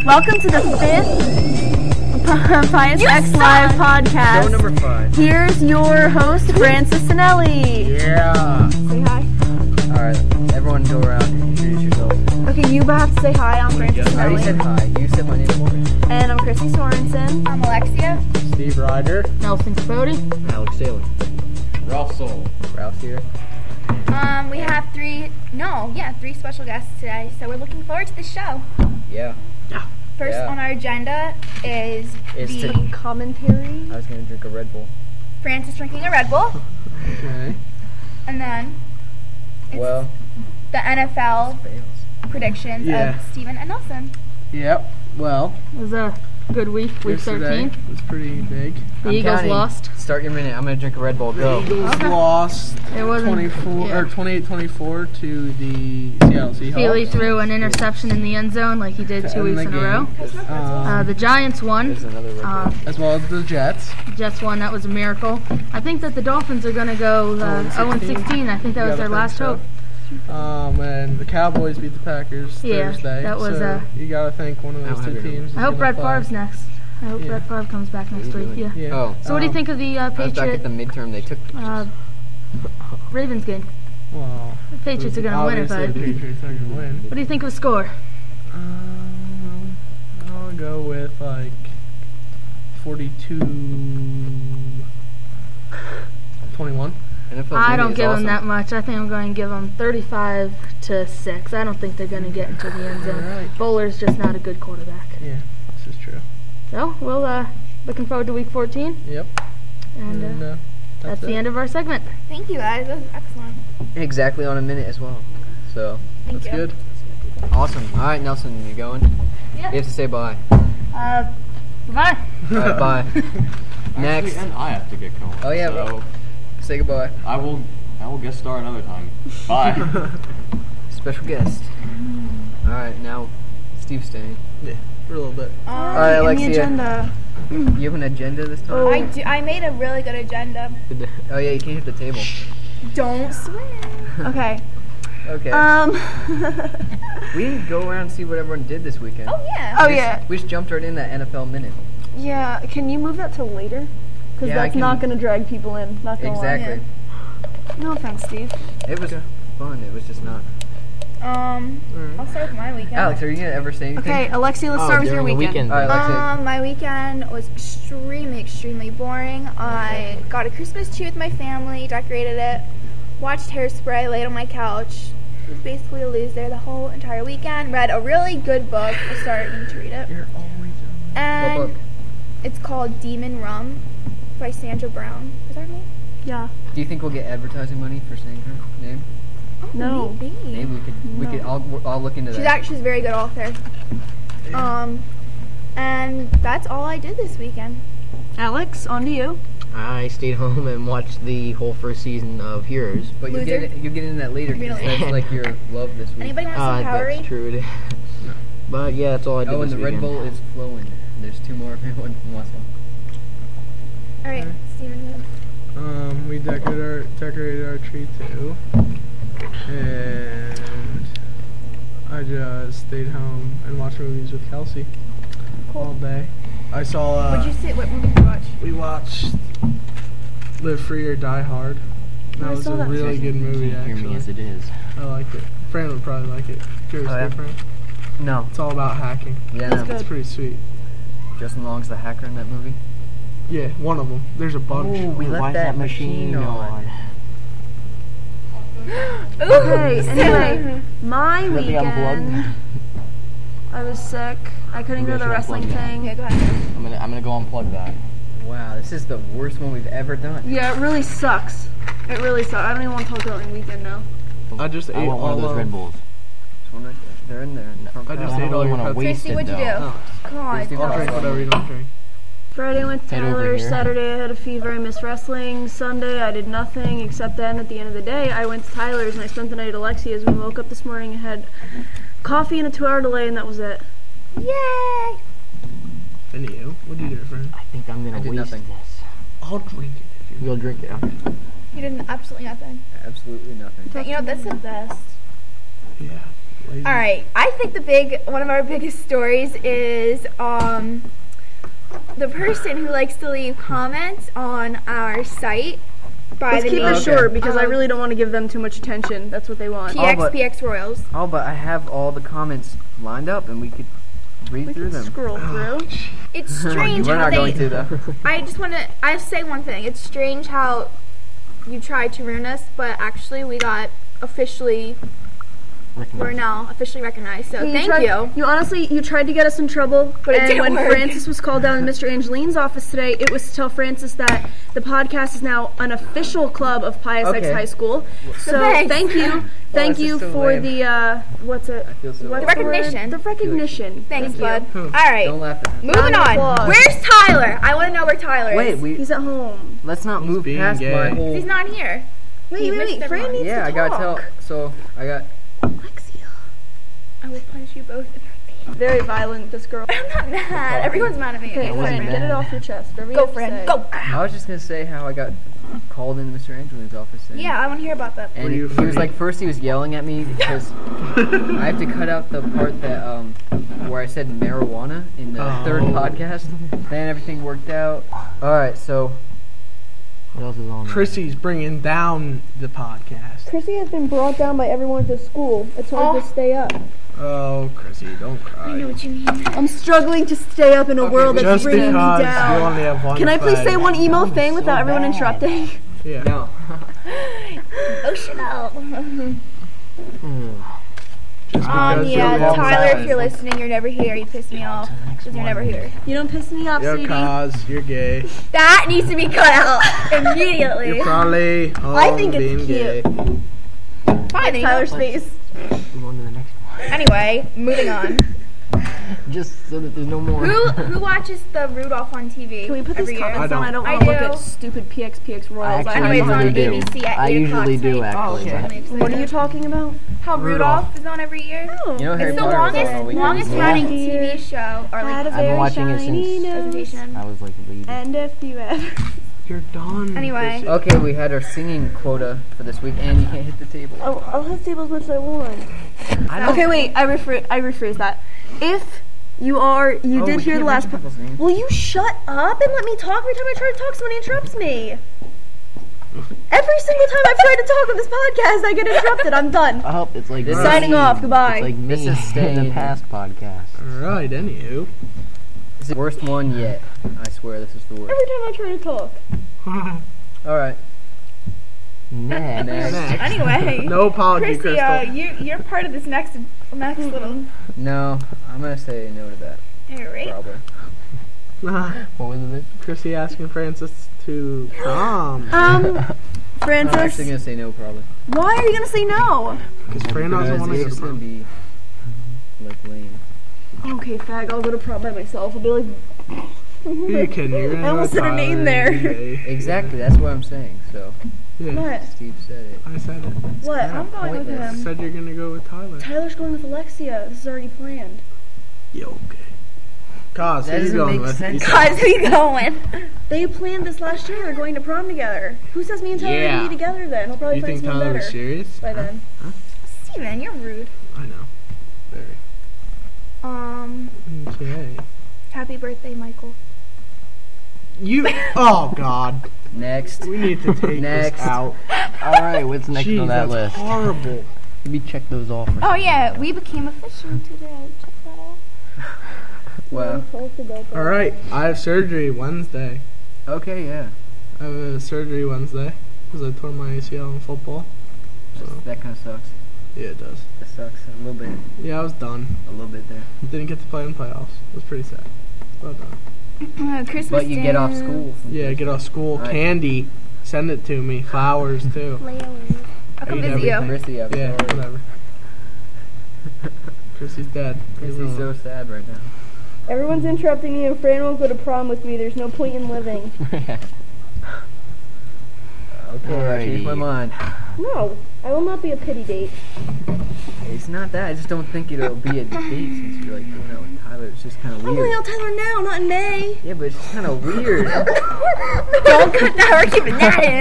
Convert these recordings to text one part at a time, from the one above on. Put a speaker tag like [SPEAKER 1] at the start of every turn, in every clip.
[SPEAKER 1] Welcome to the 5th Pius X Live podcast.
[SPEAKER 2] Show number 5.
[SPEAKER 1] Here's your host, Francis Sinelli.
[SPEAKER 2] Yeah.
[SPEAKER 1] Say hi.
[SPEAKER 2] Alright, everyone go around and introduce yourself.
[SPEAKER 1] Okay, you have to say hi. I'm Francis
[SPEAKER 2] I already said
[SPEAKER 1] Sinelli.
[SPEAKER 2] hi. You said my name for me.
[SPEAKER 1] And I'm Chrissy Sorensen.
[SPEAKER 3] I'm Alexia.
[SPEAKER 4] Steve Ryder.
[SPEAKER 1] Nelson Capote.
[SPEAKER 2] Alex Taylor.
[SPEAKER 4] Ralph Soul.
[SPEAKER 2] Ralph here.
[SPEAKER 3] We have three special guests today, so we're looking forward to the show.
[SPEAKER 2] Yeah.
[SPEAKER 3] First
[SPEAKER 2] Yeah.
[SPEAKER 3] on our agenda is
[SPEAKER 2] It's
[SPEAKER 3] the
[SPEAKER 2] to-
[SPEAKER 1] Commentary.
[SPEAKER 2] I was going to drink a Red Bull.
[SPEAKER 3] Francis drinking a Red Bull,
[SPEAKER 4] Okay.
[SPEAKER 3] and then it's
[SPEAKER 2] Well,
[SPEAKER 3] the NFL
[SPEAKER 2] fails.
[SPEAKER 3] predictions
[SPEAKER 4] Yeah.
[SPEAKER 3] of Steven and Nelson.
[SPEAKER 4] Yep. Well,
[SPEAKER 1] It was a good week, week
[SPEAKER 4] yesterday
[SPEAKER 1] 13.
[SPEAKER 4] was pretty big.
[SPEAKER 1] The
[SPEAKER 2] I'm
[SPEAKER 1] Eagles
[SPEAKER 2] counting.
[SPEAKER 1] lost.
[SPEAKER 2] Start your minute. I'm going to drink a Red Bull.
[SPEAKER 4] The
[SPEAKER 2] Go.
[SPEAKER 4] Eagles
[SPEAKER 1] Okay.
[SPEAKER 4] lost
[SPEAKER 1] It wasn't
[SPEAKER 4] 28-24 to the Seattle Seahawks.
[SPEAKER 1] Feely threw an interception in the end zone like he did
[SPEAKER 4] To
[SPEAKER 1] 2
[SPEAKER 4] end
[SPEAKER 1] weeks
[SPEAKER 4] the
[SPEAKER 1] in a row.
[SPEAKER 4] game.
[SPEAKER 1] The Giants won.
[SPEAKER 2] There's another Red Bull.
[SPEAKER 4] As well as the Jets.
[SPEAKER 1] Jets won. That was a miracle. I think that the Dolphins are going to go 0-16. I think that was their last hope.
[SPEAKER 4] And the Cowboys beat the Packers
[SPEAKER 1] Yeah,
[SPEAKER 4] Thursday.
[SPEAKER 1] that was,
[SPEAKER 4] so you gotta think one of
[SPEAKER 2] I
[SPEAKER 4] those
[SPEAKER 2] don't have
[SPEAKER 4] two
[SPEAKER 2] your
[SPEAKER 4] teams.
[SPEAKER 1] I
[SPEAKER 4] is
[SPEAKER 1] hope
[SPEAKER 4] gonna
[SPEAKER 1] Brett
[SPEAKER 4] play.
[SPEAKER 1] Favre's next. I hope
[SPEAKER 4] Yeah.
[SPEAKER 1] Brett Favre comes back next week. Yeah.
[SPEAKER 4] Yeah.
[SPEAKER 2] Oh.
[SPEAKER 1] So what do you think of the
[SPEAKER 2] I was back at
[SPEAKER 1] Patriot
[SPEAKER 2] the midterm. They took
[SPEAKER 1] Ravens game?
[SPEAKER 4] Well,
[SPEAKER 1] The Patriots are going to win it,
[SPEAKER 4] obviously
[SPEAKER 1] but
[SPEAKER 4] the Patriots are gonna win.
[SPEAKER 1] what do you think of the score?
[SPEAKER 4] I'll go with like 42-21.
[SPEAKER 2] NFL
[SPEAKER 1] I don't
[SPEAKER 2] is
[SPEAKER 1] give
[SPEAKER 2] awesome.
[SPEAKER 1] them that much. I think I'm going to give them 35-6. I don't think they're going to get into the end zone.
[SPEAKER 4] Alright.
[SPEAKER 1] Bowler's just not a good quarterback.
[SPEAKER 4] Yeah, this is true.
[SPEAKER 1] So we'll looking forward to week 14,
[SPEAKER 4] Yep.
[SPEAKER 1] and that's the end of our segment.
[SPEAKER 3] Thank you guys, that was excellent.
[SPEAKER 2] Exactly on a minute as well. So,
[SPEAKER 3] Thank
[SPEAKER 4] That's
[SPEAKER 3] you.
[SPEAKER 4] good.
[SPEAKER 2] awesome. Alright, Nelson, you going?
[SPEAKER 1] Yeah.
[SPEAKER 2] You have to say bye.
[SPEAKER 1] Goodbye.
[SPEAKER 2] Alright, bye. Next.
[SPEAKER 5] Actually, and I have to get going.
[SPEAKER 2] Oh, yeah,
[SPEAKER 5] So
[SPEAKER 2] Say goodbye.
[SPEAKER 5] I will guest star another time. Bye.
[SPEAKER 2] Special guest. Alright, now Steve's staying.
[SPEAKER 4] Yeah, for a little bit.
[SPEAKER 2] Alright, Alexia.
[SPEAKER 1] agenda.
[SPEAKER 2] You have an agenda this time?
[SPEAKER 3] I made a really good agenda.
[SPEAKER 2] Oh yeah, you can't hit the table.
[SPEAKER 3] Don't swear.
[SPEAKER 1] Okay.
[SPEAKER 2] Okay. We didn't go around and see what everyone did this weekend.
[SPEAKER 3] Oh yeah.
[SPEAKER 1] Oh yeah.
[SPEAKER 2] We just jumped right in that NFL minute.
[SPEAKER 1] Yeah. Can you move that to later? Because
[SPEAKER 2] Yeah, I
[SPEAKER 1] that's
[SPEAKER 2] can-
[SPEAKER 1] not going to drag people in. Not going to
[SPEAKER 2] Exactly.
[SPEAKER 1] lie. No offense, Steve.
[SPEAKER 2] It was fun. It was just not.
[SPEAKER 3] I'll start with my weekend.
[SPEAKER 2] Alex, are you gonna ever say anything?
[SPEAKER 1] Okay, Alexia, let's start with your weekend.
[SPEAKER 2] Alright, Alexia.
[SPEAKER 3] My weekend was extremely boring. I got a Christmas tree with my family, decorated it, watched Hairspray, laid on my couch. Was basically a loser the whole entire weekend. Read a really good book. I started to read it.
[SPEAKER 4] You're always
[SPEAKER 3] And
[SPEAKER 2] What book?
[SPEAKER 3] it's called Demon Rum by Sandra Brown. Is that her name?
[SPEAKER 1] Yeah.
[SPEAKER 2] Do you think we'll get advertising money for saying her name?
[SPEAKER 3] Oh,
[SPEAKER 1] No.
[SPEAKER 3] maybe.
[SPEAKER 2] Maybe we could. I'll look into
[SPEAKER 3] She's
[SPEAKER 2] that.
[SPEAKER 3] actually a very good author. And that's all I did this weekend.
[SPEAKER 1] Alex, on to you.
[SPEAKER 6] I stayed home and watched the whole first season of Heroes.
[SPEAKER 2] But you
[SPEAKER 3] Loser.
[SPEAKER 2] get into that later because
[SPEAKER 3] Really?
[SPEAKER 2] that's like your love this week.
[SPEAKER 3] Anybody want some Powerade?
[SPEAKER 6] That's true. It is. But yeah, that's all I did
[SPEAKER 2] Oh, and
[SPEAKER 6] this
[SPEAKER 2] the Red
[SPEAKER 6] weekend.
[SPEAKER 2] Bull is flowing. There's 2 more if anyone wants one.
[SPEAKER 3] All right, Steven.
[SPEAKER 4] We decorated our tree too, and I just stayed home and watched movies with Kelsey all day. I saw.
[SPEAKER 3] What'd you see? What movie did you watch?
[SPEAKER 4] We watched Live Free or Die Hard. That
[SPEAKER 1] I
[SPEAKER 4] was
[SPEAKER 1] saw
[SPEAKER 4] a
[SPEAKER 1] that
[SPEAKER 4] really
[SPEAKER 1] too.
[SPEAKER 4] good movie,
[SPEAKER 5] Hear me as
[SPEAKER 4] actually.
[SPEAKER 5] it is.
[SPEAKER 4] I liked it. Fran would probably like it. Curious,
[SPEAKER 2] Oh, yeah?
[SPEAKER 4] Fran.
[SPEAKER 2] No.
[SPEAKER 4] It's all about hacking.
[SPEAKER 2] Yeah,
[SPEAKER 1] That's
[SPEAKER 2] no.
[SPEAKER 4] It's pretty sweet.
[SPEAKER 2] Justin Long's the hacker in that movie.
[SPEAKER 4] Yeah, one of them. There's a bunch.
[SPEAKER 2] Ooh, we
[SPEAKER 6] Why
[SPEAKER 2] left
[SPEAKER 6] is
[SPEAKER 2] that machine on.
[SPEAKER 1] Okay, anyway, my
[SPEAKER 6] Let me unplug.
[SPEAKER 1] weekend, I was sick. I couldn't go to the
[SPEAKER 6] Maybe I should
[SPEAKER 1] wrestling
[SPEAKER 6] unplug that.
[SPEAKER 1] thing.
[SPEAKER 3] Okay, go ahead.
[SPEAKER 5] I'm gonna go unplug that.
[SPEAKER 2] Wow, this is the worst one we've ever done.
[SPEAKER 1] Yeah, it really sucks. It really sucks. I don't even want to talk about my weekend now.
[SPEAKER 4] I just
[SPEAKER 5] I
[SPEAKER 4] ate
[SPEAKER 5] want one of
[SPEAKER 4] all
[SPEAKER 5] those Red Bulls.
[SPEAKER 2] This one right there. They're in there. In the front
[SPEAKER 4] I just
[SPEAKER 2] panel.
[SPEAKER 4] ate all your
[SPEAKER 5] wanna
[SPEAKER 4] Pepsi.
[SPEAKER 5] waste
[SPEAKER 3] Tracy,
[SPEAKER 5] it,
[SPEAKER 3] what'd you do?
[SPEAKER 5] though.
[SPEAKER 3] God,
[SPEAKER 2] Christy,
[SPEAKER 4] I'll drink whatever you don't drink.
[SPEAKER 1] Friday I went to
[SPEAKER 5] Head over
[SPEAKER 1] Tyler.
[SPEAKER 5] here.
[SPEAKER 1] Saturday I had a fever. I missed wrestling. Sunday I did nothing except then at the end of the day I went to Tyler's and I spent the night at Alexia's. We woke up this morning and had coffee and a 2-hour delay and that was it.
[SPEAKER 3] Yay!
[SPEAKER 4] And you? What did you do, Fran?
[SPEAKER 6] I think I'm
[SPEAKER 2] I
[SPEAKER 6] gonna
[SPEAKER 2] did
[SPEAKER 6] waste
[SPEAKER 2] nothing.
[SPEAKER 6] this.
[SPEAKER 4] I'll drink it if you
[SPEAKER 6] You'll drink it. Okay.
[SPEAKER 3] You did absolutely nothing.
[SPEAKER 2] Absolutely nothing.
[SPEAKER 3] But you know, that's the best.
[SPEAKER 4] Yeah. Lazy.
[SPEAKER 3] All right, I think one of our biggest stories is the person who likes to leave comments on our site by
[SPEAKER 1] Let's
[SPEAKER 3] the
[SPEAKER 1] keep
[SPEAKER 3] name
[SPEAKER 1] it short because I
[SPEAKER 3] Um,
[SPEAKER 1] really don't want to give them too much attention. That's what they want.
[SPEAKER 3] PXPX Royals.
[SPEAKER 2] Oh, but I have all the comments lined up, and we could read
[SPEAKER 1] We
[SPEAKER 2] through
[SPEAKER 1] can
[SPEAKER 2] them.
[SPEAKER 1] scroll through.
[SPEAKER 3] It's strange
[SPEAKER 2] We're
[SPEAKER 3] how
[SPEAKER 2] not
[SPEAKER 3] they.
[SPEAKER 2] going to, though.
[SPEAKER 3] I have to say one thing. It's strange how you tried to ruin us, but actually we got we're now officially recognized. So thank you.
[SPEAKER 1] You honestly, you tried to get us in trouble,
[SPEAKER 3] But it
[SPEAKER 1] and
[SPEAKER 3] didn't
[SPEAKER 1] when
[SPEAKER 3] work.
[SPEAKER 1] Francis was called down to Mr. Angeline's office today, it was to tell Francis that the podcast is now an official club of Pius X
[SPEAKER 2] Okay.
[SPEAKER 1] High School. So
[SPEAKER 3] thanks.
[SPEAKER 1] thank you, thank
[SPEAKER 2] this
[SPEAKER 1] you
[SPEAKER 2] is so
[SPEAKER 1] for
[SPEAKER 2] lame.
[SPEAKER 1] the what's it?
[SPEAKER 2] I feel so
[SPEAKER 1] What's
[SPEAKER 2] lame.
[SPEAKER 3] The recognition.
[SPEAKER 1] The recognition.
[SPEAKER 3] Thanks,
[SPEAKER 1] Thank
[SPEAKER 3] bud.
[SPEAKER 1] you.
[SPEAKER 3] All right,
[SPEAKER 2] Don't laugh at that.
[SPEAKER 3] moving
[SPEAKER 1] Round of
[SPEAKER 3] on.
[SPEAKER 1] applause.
[SPEAKER 3] Where's Tyler? I want to know where Tyler is.
[SPEAKER 2] Wait,
[SPEAKER 1] He's at home.
[SPEAKER 2] let's not
[SPEAKER 4] He's
[SPEAKER 2] move
[SPEAKER 4] being
[SPEAKER 2] past
[SPEAKER 4] gay.
[SPEAKER 2] my whole...
[SPEAKER 3] He's not here.
[SPEAKER 1] Wait,
[SPEAKER 3] missed
[SPEAKER 1] Fran
[SPEAKER 3] everyone.
[SPEAKER 1] needs
[SPEAKER 2] Yeah,
[SPEAKER 1] to
[SPEAKER 2] I gotta
[SPEAKER 1] talk.
[SPEAKER 2] tell... So, I got...
[SPEAKER 1] Alexia.
[SPEAKER 3] I will punish you both.
[SPEAKER 1] Very violent, this girl.
[SPEAKER 3] I'm not mad. Everyone's mad at me.
[SPEAKER 1] Okay,
[SPEAKER 6] wasn't
[SPEAKER 1] Fran,
[SPEAKER 6] mad.
[SPEAKER 1] get it off your chest. Whatever you
[SPEAKER 3] Go,
[SPEAKER 1] have to
[SPEAKER 3] friend.
[SPEAKER 1] say.
[SPEAKER 3] Go.
[SPEAKER 2] I was just gonna say how I got called into Mr. Angeline's office. And,
[SPEAKER 3] Yeah, I want to hear about that.
[SPEAKER 2] And
[SPEAKER 4] Were
[SPEAKER 2] he
[SPEAKER 4] you
[SPEAKER 2] was
[SPEAKER 4] afraid?
[SPEAKER 2] like, first he was yelling at me because I have to cut out the part that where I said marijuana in the third podcast. Then everything worked out. All right, so
[SPEAKER 6] What else is on there?
[SPEAKER 4] Chrissy's bringing down the podcast.
[SPEAKER 1] Chrissy has been brought down by everyone at the school. It's hard to stay up.
[SPEAKER 4] Oh, Chrissy, don't
[SPEAKER 3] I know
[SPEAKER 4] cry.
[SPEAKER 3] what you mean.
[SPEAKER 1] I'm struggling to stay up in a world that's
[SPEAKER 4] Just
[SPEAKER 1] bringing me
[SPEAKER 4] because you
[SPEAKER 1] down.
[SPEAKER 4] only have one
[SPEAKER 1] Can I please say
[SPEAKER 4] friend.
[SPEAKER 1] one emo thing without everyone interrupting?
[SPEAKER 4] Yeah.
[SPEAKER 2] no.
[SPEAKER 3] Emotional.
[SPEAKER 4] Just because you
[SPEAKER 3] Yeah,
[SPEAKER 4] have one
[SPEAKER 3] Tyler, if
[SPEAKER 4] friend.
[SPEAKER 3] you're listening, you're never here. You piss me off because you're never here.
[SPEAKER 1] You don't piss me off,
[SPEAKER 4] Your
[SPEAKER 1] sweetie.
[SPEAKER 4] cause, you're gay.
[SPEAKER 3] That needs to be cut out immediately.
[SPEAKER 4] You're probably
[SPEAKER 1] I think it's
[SPEAKER 4] being
[SPEAKER 1] cute.
[SPEAKER 4] gay.
[SPEAKER 3] Fine, then,
[SPEAKER 1] Tyler's face.
[SPEAKER 6] Move on to the next one.
[SPEAKER 3] Anyway, moving on.
[SPEAKER 6] Just so that there's no more.
[SPEAKER 3] Who watches the Rudolph on TV?
[SPEAKER 1] Can we put
[SPEAKER 3] every
[SPEAKER 1] these
[SPEAKER 3] year?
[SPEAKER 1] comments on? I don't
[SPEAKER 3] I
[SPEAKER 1] want to look
[SPEAKER 3] do.
[SPEAKER 1] at stupid PXPX Royals.
[SPEAKER 6] I
[SPEAKER 1] I
[SPEAKER 3] Anyway, it's
[SPEAKER 1] don't
[SPEAKER 3] on
[SPEAKER 1] know.
[SPEAKER 6] usually do.
[SPEAKER 3] ABC at
[SPEAKER 6] I
[SPEAKER 3] 8
[SPEAKER 6] usually
[SPEAKER 3] o'clock
[SPEAKER 6] do,
[SPEAKER 3] tonight.
[SPEAKER 6] actually.
[SPEAKER 2] okay.
[SPEAKER 1] What are you talking about?
[SPEAKER 3] How Rudolph is on every year?
[SPEAKER 2] You know Harry
[SPEAKER 3] It's the
[SPEAKER 2] Potter was on all weekend.
[SPEAKER 3] longest
[SPEAKER 6] Yeah.
[SPEAKER 3] running TV show or
[SPEAKER 1] Had a
[SPEAKER 3] like
[SPEAKER 6] I've been
[SPEAKER 1] very
[SPEAKER 6] watching it
[SPEAKER 1] shiny
[SPEAKER 6] since-
[SPEAKER 1] nose.
[SPEAKER 3] presentation.
[SPEAKER 6] I was like a baby.
[SPEAKER 1] And if you ever...
[SPEAKER 4] You're done.
[SPEAKER 3] Anyway.
[SPEAKER 4] Chrissy.
[SPEAKER 2] Okay, we had our singing quota for this week, and you can't hit the table.
[SPEAKER 1] I'll have table as much as I want.
[SPEAKER 2] I don't.
[SPEAKER 1] Okay, wait. I rephrase that. If you did
[SPEAKER 2] we
[SPEAKER 1] hear
[SPEAKER 2] can't
[SPEAKER 1] the last...
[SPEAKER 2] mention people's names.
[SPEAKER 1] Will you shut up and let me talk? Every time I try to talk, somebody interrupts me. Every single time I've tried to talk on this podcast, I get interrupted. I'm done.
[SPEAKER 6] I hope it's like
[SPEAKER 2] This
[SPEAKER 6] me.
[SPEAKER 2] is-
[SPEAKER 1] Signing off. Goodbye.
[SPEAKER 6] It's like me
[SPEAKER 2] This is
[SPEAKER 6] in
[SPEAKER 2] staying.
[SPEAKER 6] the past podcast.
[SPEAKER 4] Alright, anywho.
[SPEAKER 2] This is the worst one yet. I swear this is the worst.
[SPEAKER 1] Every time I try to talk.
[SPEAKER 2] All right.
[SPEAKER 6] Next.
[SPEAKER 2] Next.
[SPEAKER 3] Anyway.
[SPEAKER 4] No apology,
[SPEAKER 3] Chrissy,
[SPEAKER 4] Crystal.
[SPEAKER 3] you're part of this next little.
[SPEAKER 2] No, I'm gonna say no to that.
[SPEAKER 3] Alright.
[SPEAKER 2] Probably.
[SPEAKER 6] What was it?
[SPEAKER 4] Chrissy asking Francis to come.
[SPEAKER 2] I'm
[SPEAKER 1] Francis,
[SPEAKER 2] actually gonna say no, probably.
[SPEAKER 1] why are you gonna say no?
[SPEAKER 4] Because Fran doesn't
[SPEAKER 2] Because
[SPEAKER 4] want to
[SPEAKER 2] it's
[SPEAKER 4] go
[SPEAKER 2] just
[SPEAKER 4] to
[SPEAKER 2] gonna
[SPEAKER 4] prom.
[SPEAKER 2] be like lame.
[SPEAKER 1] Okay, fag, I'll go to prom by myself. I'll be like,
[SPEAKER 4] Who are you kidding? You're gonna
[SPEAKER 1] I almost
[SPEAKER 4] go
[SPEAKER 1] said her
[SPEAKER 4] Tyler
[SPEAKER 1] name
[SPEAKER 4] and
[SPEAKER 1] there.
[SPEAKER 4] be gay.
[SPEAKER 2] Exactly. That's what I'm saying. So
[SPEAKER 4] Yeah,
[SPEAKER 1] what?
[SPEAKER 2] Steve said it.
[SPEAKER 4] I said it.
[SPEAKER 1] What?
[SPEAKER 3] I'm going with
[SPEAKER 2] Pointless.
[SPEAKER 3] him.
[SPEAKER 4] Said you're gonna go with Tyler.
[SPEAKER 1] Tyler's going with Alexia. This is already planned.
[SPEAKER 4] Yeah, okay. Cause
[SPEAKER 2] That
[SPEAKER 4] who you
[SPEAKER 2] doesn't
[SPEAKER 4] going
[SPEAKER 2] make
[SPEAKER 4] with?
[SPEAKER 2] sense.
[SPEAKER 4] You said-
[SPEAKER 3] Guys, who you going?
[SPEAKER 1] They planned this last year. They're going to prom together. Who says me and Tyler are
[SPEAKER 4] Yeah.
[SPEAKER 1] going to be together then? He'll probably
[SPEAKER 4] You
[SPEAKER 1] find
[SPEAKER 4] think
[SPEAKER 1] someone
[SPEAKER 4] Tyler
[SPEAKER 1] better
[SPEAKER 4] was serious?
[SPEAKER 1] by then.
[SPEAKER 3] Steven, you're rude.
[SPEAKER 4] I know. Very. Okay.
[SPEAKER 3] Happy birthday, Michael.
[SPEAKER 4] You. Oh God.
[SPEAKER 2] Next.
[SPEAKER 4] We need to take
[SPEAKER 2] Next.
[SPEAKER 4] this out.
[SPEAKER 6] Alright, what's next
[SPEAKER 4] Jeez,
[SPEAKER 6] on that
[SPEAKER 4] that's
[SPEAKER 6] list?
[SPEAKER 4] horrible.
[SPEAKER 6] Maybe check those off.
[SPEAKER 3] Oh yeah, we became official today. Check that out.
[SPEAKER 2] Well.
[SPEAKER 4] All right. I have surgery Wednesday.
[SPEAKER 2] Okay. Yeah.
[SPEAKER 4] I have a surgery Wednesday because I tore my ACL in football. So
[SPEAKER 2] That kind of sucks.
[SPEAKER 4] yeah, it does.
[SPEAKER 2] That sucks a little bit.
[SPEAKER 4] Yeah, I was done.
[SPEAKER 2] A little bit there.
[SPEAKER 4] Didn't get to play in playoffs. It was pretty sad. Well done.
[SPEAKER 3] Christmas.
[SPEAKER 2] But you get off
[SPEAKER 3] dance.
[SPEAKER 2] school.
[SPEAKER 4] Yeah, get off school.
[SPEAKER 2] All right.
[SPEAKER 4] Candy. Send it to me. Flowers too.
[SPEAKER 3] Layaway. I'll come
[SPEAKER 4] Eat
[SPEAKER 3] visit you.
[SPEAKER 4] everything.
[SPEAKER 2] Chrissy, I'm
[SPEAKER 4] Yeah,
[SPEAKER 2] sorry.
[SPEAKER 4] whatever. Chrissy's dead.
[SPEAKER 2] Chrissy's so sad right now.
[SPEAKER 1] Everyone's interrupting me and Fran won't go to prom with me. There's no point in living.
[SPEAKER 2] Okay, I changed my
[SPEAKER 6] Alrighty.
[SPEAKER 2] mind.
[SPEAKER 1] No, I will not be a pity date.
[SPEAKER 2] It's not that. I just don't think it'll be a date since you're like going out with Tyler. It's just kind of
[SPEAKER 1] I'm going
[SPEAKER 2] weird.
[SPEAKER 1] out with Tyler now, not in May.
[SPEAKER 2] Yeah, but it's just kind of weird.
[SPEAKER 3] Don't cut that. We're keeping that in.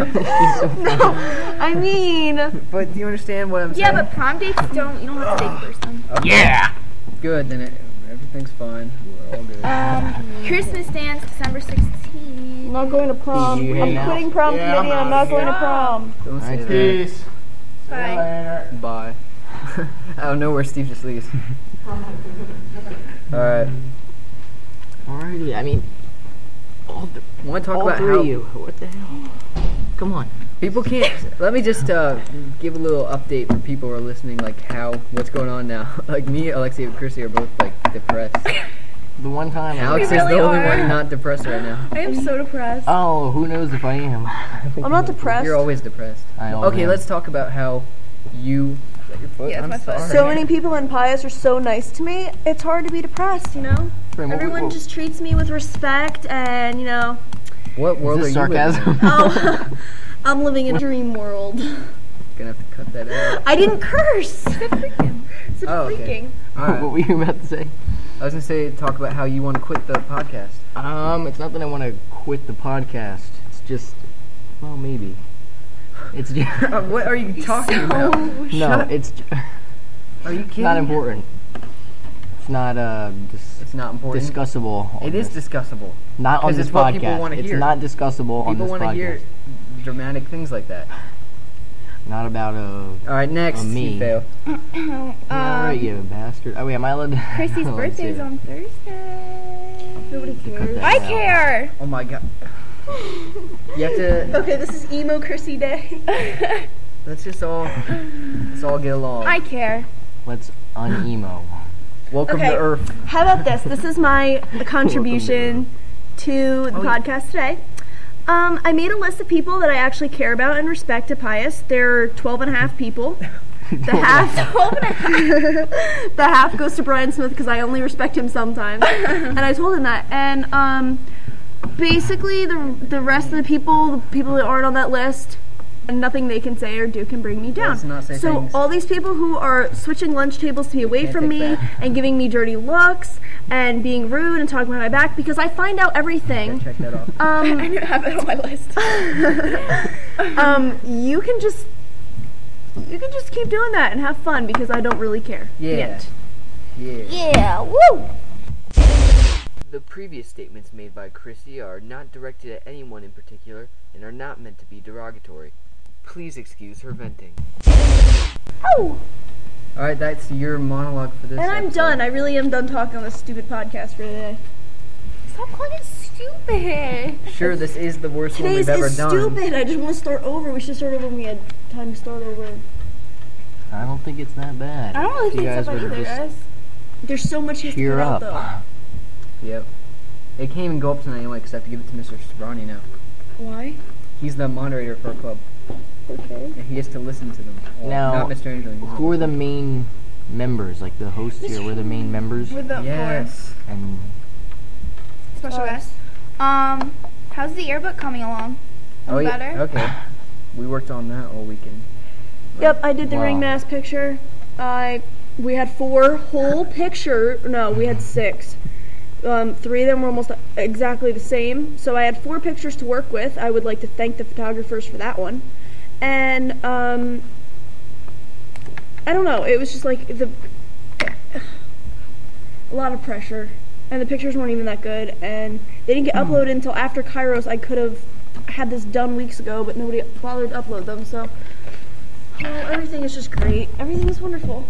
[SPEAKER 1] No, I mean,
[SPEAKER 2] But do you understand what I'm saying?
[SPEAKER 3] Yeah, but prom dates don't. You don't have to date the person.
[SPEAKER 2] Okay.
[SPEAKER 6] Yeah.
[SPEAKER 2] Good. Then everything's fine. We're all good.
[SPEAKER 3] Christmas dance, December 16th.
[SPEAKER 1] I'm not going to prom.
[SPEAKER 6] You
[SPEAKER 1] I'm
[SPEAKER 6] hanging out?
[SPEAKER 1] quitting prom
[SPEAKER 4] Yeah,
[SPEAKER 1] committee. I'm not going to prom.
[SPEAKER 2] Don't say that.
[SPEAKER 4] Peace.
[SPEAKER 3] Bye.
[SPEAKER 2] Bye. I don't know where Steve just leaves. Alright.
[SPEAKER 6] Alrighty. I mean,
[SPEAKER 2] Want to talk
[SPEAKER 6] all
[SPEAKER 2] about
[SPEAKER 6] three
[SPEAKER 2] how
[SPEAKER 6] of you. What the hell? Come on.
[SPEAKER 2] people can't. Let me just give a little update for people who are listening. Like what's going on now? Like me, Alexia, and Chrissy are both like depressed.
[SPEAKER 6] The one time.
[SPEAKER 2] Alex is
[SPEAKER 3] really
[SPEAKER 2] the only
[SPEAKER 3] are.
[SPEAKER 2] one not depressed right now.
[SPEAKER 3] I am so depressed.
[SPEAKER 6] Oh, who knows if I am?
[SPEAKER 1] I'm not depressed.
[SPEAKER 2] You're always depressed.
[SPEAKER 6] I always
[SPEAKER 2] Okay,
[SPEAKER 6] am.
[SPEAKER 2] let's talk about how you. Is that your foot?
[SPEAKER 3] Yeah, it's
[SPEAKER 2] I'm
[SPEAKER 3] my foot.
[SPEAKER 2] sorry.
[SPEAKER 1] So many people in Pius are so nice to me. It's hard to be depressed, you know?
[SPEAKER 6] Friend, what-
[SPEAKER 1] Everyone
[SPEAKER 6] what-
[SPEAKER 1] just treats me with respect and, you know,
[SPEAKER 2] What world
[SPEAKER 6] Is this
[SPEAKER 2] are you living
[SPEAKER 6] sarcasm?
[SPEAKER 2] in?
[SPEAKER 1] oh, I'm living in a dream world.
[SPEAKER 2] Gonna have to cut that out.
[SPEAKER 1] I didn't curse. It's
[SPEAKER 2] Oh, okay.
[SPEAKER 1] freaking.
[SPEAKER 2] All right.
[SPEAKER 6] What were you about to say?
[SPEAKER 2] I was gonna say talk about how you want to quit the podcast.
[SPEAKER 6] It's not that I want to quit the podcast. It's just, well, maybe. It's just,
[SPEAKER 2] What are you talking about?
[SPEAKER 6] no, it's
[SPEAKER 2] Are you kidding?
[SPEAKER 6] not important. It's not
[SPEAKER 2] It's not important.
[SPEAKER 6] discussable. on
[SPEAKER 2] It is
[SPEAKER 6] this-
[SPEAKER 2] discussable.
[SPEAKER 6] not on
[SPEAKER 2] 'cause
[SPEAKER 6] this
[SPEAKER 2] it's what people
[SPEAKER 6] podcast.
[SPEAKER 2] wanna
[SPEAKER 6] It's
[SPEAKER 2] hear.
[SPEAKER 6] not discussable on
[SPEAKER 2] People
[SPEAKER 6] this
[SPEAKER 2] want to
[SPEAKER 6] podcast.
[SPEAKER 2] hear dramatic things like that.
[SPEAKER 6] Not about
[SPEAKER 2] All right, next.
[SPEAKER 6] me.
[SPEAKER 2] You fail.
[SPEAKER 6] Alright, you bastard. Oh wait, am I allowed to?
[SPEAKER 3] Chrissy's
[SPEAKER 6] I don't
[SPEAKER 3] birthday is
[SPEAKER 6] say
[SPEAKER 3] on Thursday.
[SPEAKER 1] Nobody
[SPEAKER 6] that. Cut
[SPEAKER 1] cares.
[SPEAKER 6] that
[SPEAKER 3] I
[SPEAKER 6] out.
[SPEAKER 3] care.
[SPEAKER 2] Oh my god. You have to.
[SPEAKER 1] Okay, this is emo Chrissy day.
[SPEAKER 2] Let's just all. Let's all get along.
[SPEAKER 3] I care.
[SPEAKER 6] Let's un-emo.
[SPEAKER 2] Welcome
[SPEAKER 1] Okay.
[SPEAKER 2] to Earth.
[SPEAKER 1] How about this? This is my contribution to the
[SPEAKER 2] Oh, yeah.
[SPEAKER 1] podcast today. I made a list of people that I actually care about and respect at Pius. There are 12 and a half people. The half, the half goes to Brian Smith because I only respect him sometimes, and I told him that. And basically, the rest of the people that aren't on that list, nothing they can say or do can bring me down.
[SPEAKER 2] Let's not say
[SPEAKER 1] So
[SPEAKER 2] things.
[SPEAKER 1] all these people who are switching lunch tables to be away
[SPEAKER 2] Can't
[SPEAKER 1] from
[SPEAKER 2] take
[SPEAKER 1] me
[SPEAKER 2] that.
[SPEAKER 1] and giving me dirty looks and being rude and talking behind my back because I find out everything.
[SPEAKER 2] Check that off.
[SPEAKER 3] I didn't have it on my list.
[SPEAKER 1] You can just keep doing that and have fun because I don't really care.
[SPEAKER 2] Yeah.
[SPEAKER 1] Yet.
[SPEAKER 2] Yeah.
[SPEAKER 3] Yeah, woo!
[SPEAKER 2] The previous statements made by Chrissy are not directed at anyone in particular and are not meant to be derogatory. Please excuse her venting.
[SPEAKER 1] Oh,
[SPEAKER 2] Alright, that's your monologue for this
[SPEAKER 1] and I'm
[SPEAKER 2] episode.
[SPEAKER 1] done. I really am done talking on this stupid podcast for today.
[SPEAKER 3] Stop calling it stupid.
[SPEAKER 2] Sure, this is the worst one
[SPEAKER 1] Today's
[SPEAKER 2] we've ever
[SPEAKER 1] is
[SPEAKER 2] done.
[SPEAKER 1] stupid. I just want to start over. We should start over when we had time to start over.
[SPEAKER 6] I don't think it's that bad.
[SPEAKER 3] I don't really
[SPEAKER 6] If you
[SPEAKER 3] think
[SPEAKER 6] guys
[SPEAKER 3] so
[SPEAKER 6] would
[SPEAKER 3] either,
[SPEAKER 6] just
[SPEAKER 3] guys.
[SPEAKER 1] There's so much history
[SPEAKER 6] cheer
[SPEAKER 1] out
[SPEAKER 6] up.
[SPEAKER 1] though.
[SPEAKER 2] Yep. It can't even go up tonight anyway because I have to give it to Mr. Sobrani now.
[SPEAKER 1] Why?
[SPEAKER 2] He's the moderator for our club.
[SPEAKER 1] Okay.
[SPEAKER 2] And he has to listen to them. Well,
[SPEAKER 6] Now,
[SPEAKER 2] not Mr. Angelini.
[SPEAKER 6] Who are the main members? Like the hosts here were the main members,
[SPEAKER 3] With the
[SPEAKER 2] Yes.
[SPEAKER 6] and
[SPEAKER 3] four special guests. How's the yearbook coming along?
[SPEAKER 2] Oh, yeah.
[SPEAKER 3] Better?
[SPEAKER 2] Okay. We worked on that all weekend.
[SPEAKER 1] Yep, I did the
[SPEAKER 6] Wow.
[SPEAKER 1] ring mask picture. We had 4 whole picture. No, we had 6. 3 of them were almost exactly the same. So I had 4 pictures to work with. I would like to thank the photographers for that one. And I don't know. It was just like a lot of pressure, and the pictures weren't even that good. And they didn't get uploaded until after Kairos. I could have had this done weeks ago, but nobody bothered to upload them. So. Oh, everything is just great. Everything is wonderful.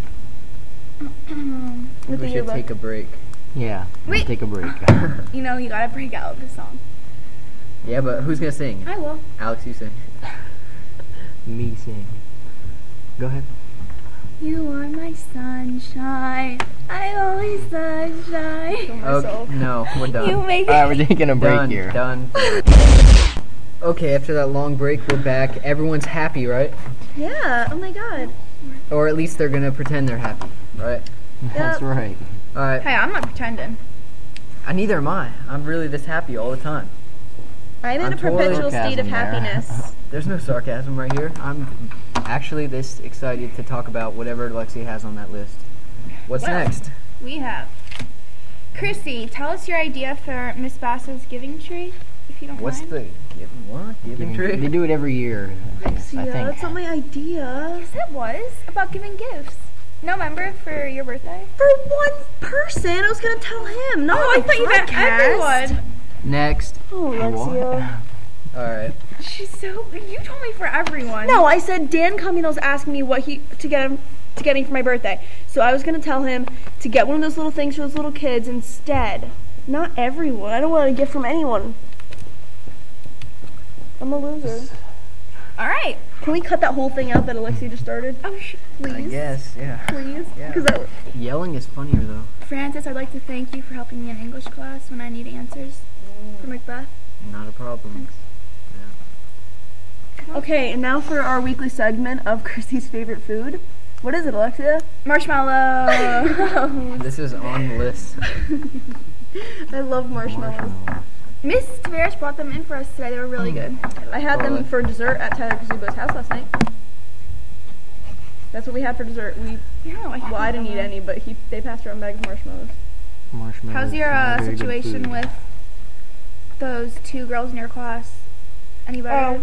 [SPEAKER 1] With the
[SPEAKER 2] We should
[SPEAKER 1] yearbook.
[SPEAKER 2] take a break.
[SPEAKER 6] yeah,
[SPEAKER 3] Wait.
[SPEAKER 6] take a break.
[SPEAKER 3] You know, you gotta break out this song.
[SPEAKER 2] Yeah, but who's gonna sing?
[SPEAKER 3] I will.
[SPEAKER 2] Alex, you sing.
[SPEAKER 6] Me sing. Go ahead.
[SPEAKER 3] You are my sunshine. I'm always sunshine.
[SPEAKER 2] Oh, no, we're done.
[SPEAKER 3] You make
[SPEAKER 6] All right, we're taking a break
[SPEAKER 2] Done.
[SPEAKER 6] here.
[SPEAKER 2] Done. Okay, after that long break, we're back. Everyone's happy, right?
[SPEAKER 1] Yeah. Oh my god.
[SPEAKER 2] Or at least they're gonna pretend they're happy, right?
[SPEAKER 6] That's right.
[SPEAKER 2] All right.
[SPEAKER 3] Hey, I'm not pretending.
[SPEAKER 2] Neither am I. I'm really this happy all the time.
[SPEAKER 1] I'm in
[SPEAKER 2] I'm
[SPEAKER 1] a
[SPEAKER 2] totally
[SPEAKER 1] perpetual state of
[SPEAKER 6] sarcasm there.
[SPEAKER 1] happiness.
[SPEAKER 2] There's no sarcasm right here. I'm actually this excited to talk about whatever Alexia has on that list. What's
[SPEAKER 3] Well.
[SPEAKER 2] next?
[SPEAKER 3] We have Chrissy. Tell us your idea for Miss Bass's giving tree, if you don't
[SPEAKER 2] What's
[SPEAKER 3] mind.
[SPEAKER 2] the giving tree?
[SPEAKER 6] They do it every year. I
[SPEAKER 1] Yeah,
[SPEAKER 6] think.
[SPEAKER 1] that's not my idea.
[SPEAKER 3] Yes, it was about giving gifts. November for your birthday.
[SPEAKER 1] For one person, I was gonna tell him. No,
[SPEAKER 3] I thought you meant everyone.
[SPEAKER 2] Next.
[SPEAKER 1] Oh, Alexia.
[SPEAKER 2] All right.
[SPEAKER 3] She's so. You told me for everyone.
[SPEAKER 1] No, I said Dan Cummings asking me what to get me for my birthday. So I was gonna tell him to get one of those little things for those little kids instead. Not everyone. I don't want a gift from anyone. I'm a loser.
[SPEAKER 3] All right.
[SPEAKER 1] Can we cut that whole thing out that Alexia just started?
[SPEAKER 3] Oh,
[SPEAKER 2] I
[SPEAKER 1] Please.
[SPEAKER 2] guess. Yeah.
[SPEAKER 1] Please.
[SPEAKER 2] Yeah.
[SPEAKER 1] Because that.
[SPEAKER 2] Yelling is funnier though.
[SPEAKER 3] Francis, I'd like to thank you for helping me in English class when I need answers for Macbeth.
[SPEAKER 2] Not a problem.
[SPEAKER 3] Thanks.
[SPEAKER 1] Okay, and now for our weekly segment of Chrissy's favorite food. What is it, Alexia?
[SPEAKER 3] Marshmallow.
[SPEAKER 2] This is on the list.
[SPEAKER 1] I love marshmallows.
[SPEAKER 3] Miss Tavares brought them in for us today. They were really good.
[SPEAKER 1] I had them
[SPEAKER 2] Totally.
[SPEAKER 1] for dessert at Tyler Kazubo's house last night. That's what we had for dessert. Well, I didn't eat any, but they passed around bags of marshmallows.
[SPEAKER 6] Marshmallows.
[SPEAKER 3] How's your
[SPEAKER 6] very good
[SPEAKER 3] situation
[SPEAKER 6] food.
[SPEAKER 3] with those two girls in your class? Any better?